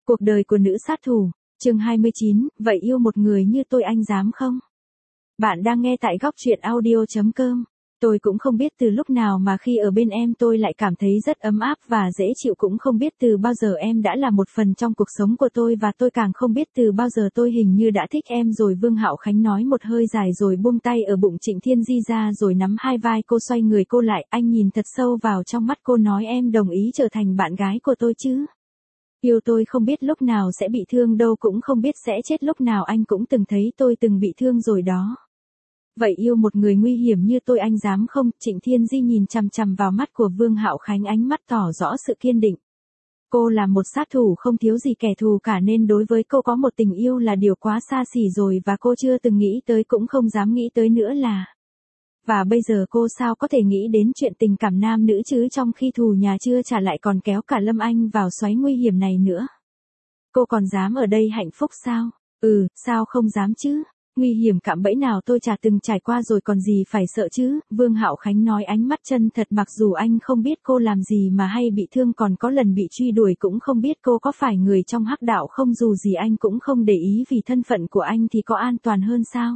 Cuộc đời của nữ sát thủ, chương 29, vậy yêu một người như tôi anh dám không? Bạn đang nghe tại góc truyện audio.com. Tôi cũng không biết từ lúc nào mà khi ở bên em tôi lại cảm thấy rất ấm áp và dễ chịu, cũng không biết từ bao giờ em đã là một phần trong cuộc sống của tôi, và tôi càng không biết từ bao giờ tôi hình như đã thích em rồi. Vương Hạo Khánh nói một hơi dài rồi buông tay ở bụng Trịnh Thiên Di ra rồi nắm hai vai cô, xoay người cô lại, anh nhìn thật sâu vào trong mắt cô nói, em đồng ý trở thành bạn gái của tôi chứ? Yêu tôi không biết lúc nào sẽ bị thương đâu, cũng không biết sẽ chết lúc nào, anh cũng từng thấy tôi từng bị thương rồi đó. Vậy yêu một người nguy hiểm như tôi anh dám không? Trịnh Thiên Di nhìn chằm chằm vào mắt của Vương Hạo Khánh, ánh mắt tỏ rõ sự kiên định. Cô là một sát thủ không thiếu gì kẻ thù cả, nên đối với cô có một tình yêu là điều quá xa xỉ rồi, và cô chưa từng nghĩ tới, cũng không dám nghĩ tới nữa là. Và bây giờ cô sao có thể nghĩ đến chuyện tình cảm nam nữ chứ, trong khi thù nhà chưa trả lại còn kéo cả Lâm Anh vào xoáy nguy hiểm này nữa. Cô còn dám ở đây hạnh phúc sao? Sao không dám chứ? Nguy hiểm cạm bẫy nào tôi chả từng trải qua rồi, còn gì phải sợ chứ? Vương Hạo Khánh nói, ánh mắt chân thật, mặc dù anh không biết cô làm gì mà hay bị thương, còn có lần bị truy đuổi cũng không biết cô có phải người trong hắc đạo không, dù gì anh cũng không để ý, vì thân phận của anh thì có an toàn hơn sao?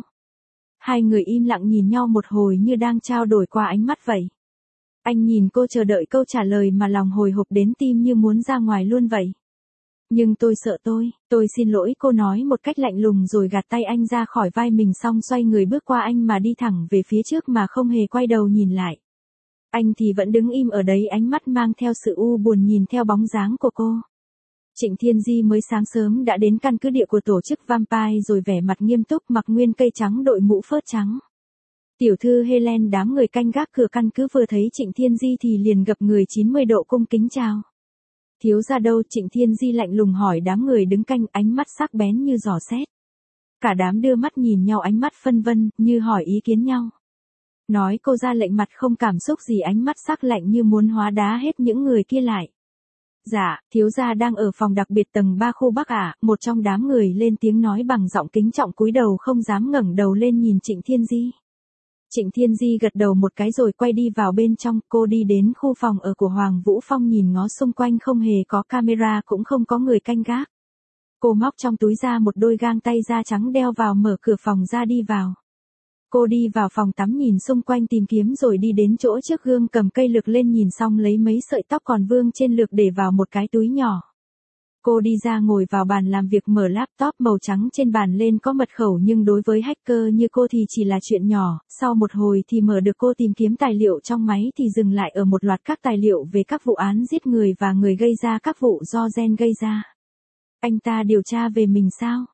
Hai người im lặng nhìn nhau một hồi như đang trao đổi qua ánh mắt vậy. Anh nhìn cô chờ đợi câu trả lời mà lòng hồi hộp đến tim như muốn ra ngoài luôn vậy. Nhưng tôi sợ tôi xin lỗi, cô nói một cách lạnh lùng rồi gạt tay anh ra khỏi vai mình, xong xoay người bước qua anh mà đi thẳng về phía trước mà không hề quay đầu nhìn lại. Anh thì vẫn đứng im ở đấy, ánh mắt mang theo sự u buồn nhìn theo bóng dáng của cô. Trịnh Thiên Di mới sáng sớm đã đến căn cứ địa của tổ chức Vampire rồi, vẻ mặt nghiêm túc, mặc nguyên cây trắng, đội mũ phớt trắng. Tiểu thư Helen, đám người canh gác cửa căn cứ vừa thấy Trịnh Thiên Di thì liền gập người 90 độ cung kính chào. Thiếu gia đâu? Trịnh Thiên Di lạnh lùng hỏi đám người đứng canh, ánh mắt sắc bén như giò xét. Cả đám đưa mắt nhìn nhau, ánh mắt phân vân, như hỏi ý kiến nhau. Nói cô ra lệnh, mặt không cảm xúc gì, ánh mắt sắc lạnh như muốn hóa đá hết những người kia lại. Dạ, thiếu gia đang ở phòng đặc biệt tầng 3 khu Bắc ạ. Một trong đám người lên tiếng nói bằng giọng kính trọng, cúi đầu không dám ngẩng đầu lên nhìn Trịnh Thiên Di. Trịnh Thiên Di gật đầu một cái rồi quay đi vào bên trong. Cô đi đến khu phòng ở của Hoàng Vũ Phong, nhìn ngó xung quanh, không hề có camera, cũng không có người canh gác. Cô móc trong túi ra một đôi găng tay da trắng đeo vào, mở cửa phòng ra đi vào. Cô đi vào phòng tắm, nhìn xung quanh tìm kiếm rồi đi đến chỗ trước gương, cầm cây lược lên nhìn xong lấy mấy sợi tóc còn vương trên lược để vào một cái túi nhỏ. Cô đi ra ngồi vào bàn làm việc, mở laptop màu trắng trên bàn lên, có mật khẩu nhưng đối với hacker như cô thì chỉ là chuyện nhỏ. Sau một hồi thì mở được, cô tìm kiếm tài liệu trong máy thì dừng lại ở một loạt các tài liệu về các vụ án giết người và người gây ra các vụ do gen gây ra. Anh ta điều tra về mình sao?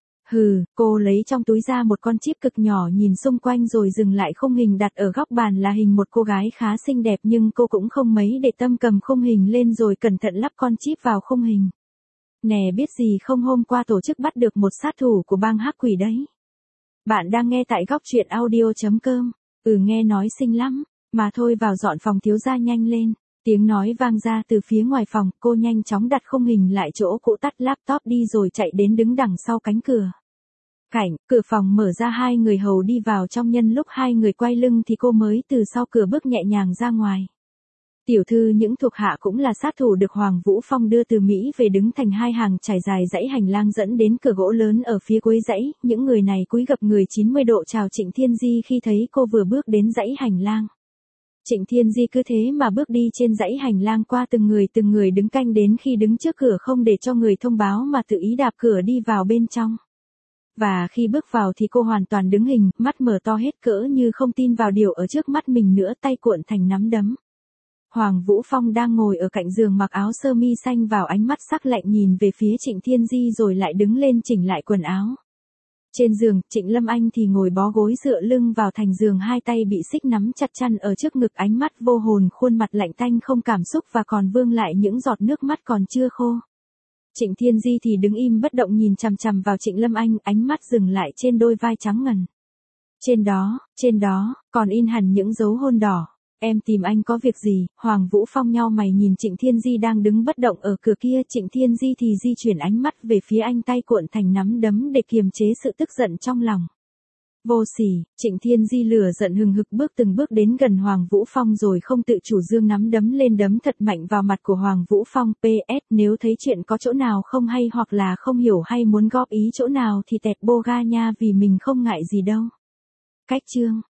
Cô lấy trong túi ra một con chip cực nhỏ, nhìn xung quanh rồi dừng lại. Khung hình đặt ở góc bàn là hình một cô gái khá xinh đẹp, nhưng cô cũng không mấy để tâm, cầm khung hình lên rồi cẩn thận lắp con chip vào khung hình. Nè, biết gì không, hôm qua tổ chức bắt được một sát thủ của bang hắc quỷ đấy. Bạn đang nghe tại góc truyện audio.com. Nghe nói xinh lắm, mà thôi vào dọn phòng thiếu gia nhanh lên. Tiếng nói vang ra từ phía ngoài phòng, cô nhanh chóng đặt khung hình lại chỗ cũ, tắt laptop đi rồi chạy đến đứng đằng sau cánh cửa. Cửa phòng mở ra, hai người hầu đi vào trong, nhân lúc hai người quay lưng thì cô mới từ sau cửa bước nhẹ nhàng ra ngoài. Tiểu thư, những thuộc hạ cũng là sát thủ được Hoàng Vũ Phong đưa từ Mỹ về, đứng thành hai hàng trải dài dãy hành lang dẫn đến cửa gỗ lớn ở phía cuối dãy. Những người này cúi gập người 90 độ chào Trịnh Thiên Di khi thấy cô vừa bước đến dãy hành lang. Trịnh Thiên Di cứ thế mà bước đi trên dãy hành lang, qua từng người đứng canh, đến khi đứng trước cửa không để cho người thông báo mà tự ý đạp cửa đi vào bên trong. Và khi bước vào thì cô hoàn toàn đứng hình, mắt mở to hết cỡ như không tin vào điều ở trước mắt mình nữa, tay cuộn thành nắm đấm. Hoàng Vũ Phong đang ngồi ở cạnh giường, mặc áo sơ mi xanh vào, ánh mắt sắc lạnh nhìn về phía Trịnh Thiên Di rồi lại đứng lên chỉnh lại quần áo. Trên giường, Trịnh Lâm Anh thì ngồi bó gối dựa lưng vào thành giường, hai tay bị xích nắm chặt chăn ở trước ngực, ánh mắt vô hồn, khuôn mặt lạnh tanh không cảm xúc và còn vương lại những giọt nước mắt còn chưa khô. Trịnh Thiên Di thì đứng im bất động nhìn chằm chằm vào Trịnh Lâm Anh, ánh mắt dừng lại trên đôi vai trắng ngần. Trên đó, còn in hẳn những dấu hôn đỏ. Em tìm anh có việc gì? Hoàng Vũ Phong nhau mày nhìn Trịnh Thiên Di đang đứng bất động ở cửa kia. Trịnh Thiên Di thì di chuyển ánh mắt về phía anh, tay cuộn thành nắm đấm để kiềm chế sự tức giận trong lòng. Vô sỉ, Trịnh Thiên Di lửa giận hừng hực bước từng bước đến gần Hoàng Vũ Phong rồi không tự chủ giương nắm đấm lên đấm thật mạnh vào mặt của Hoàng Vũ Phong. PS, nếu thấy chuyện có chỗ nào không hay hoặc là không hiểu hay muốn góp ý chỗ nào thì tẹt boga nha, vì mình không ngại gì đâu. Cách chương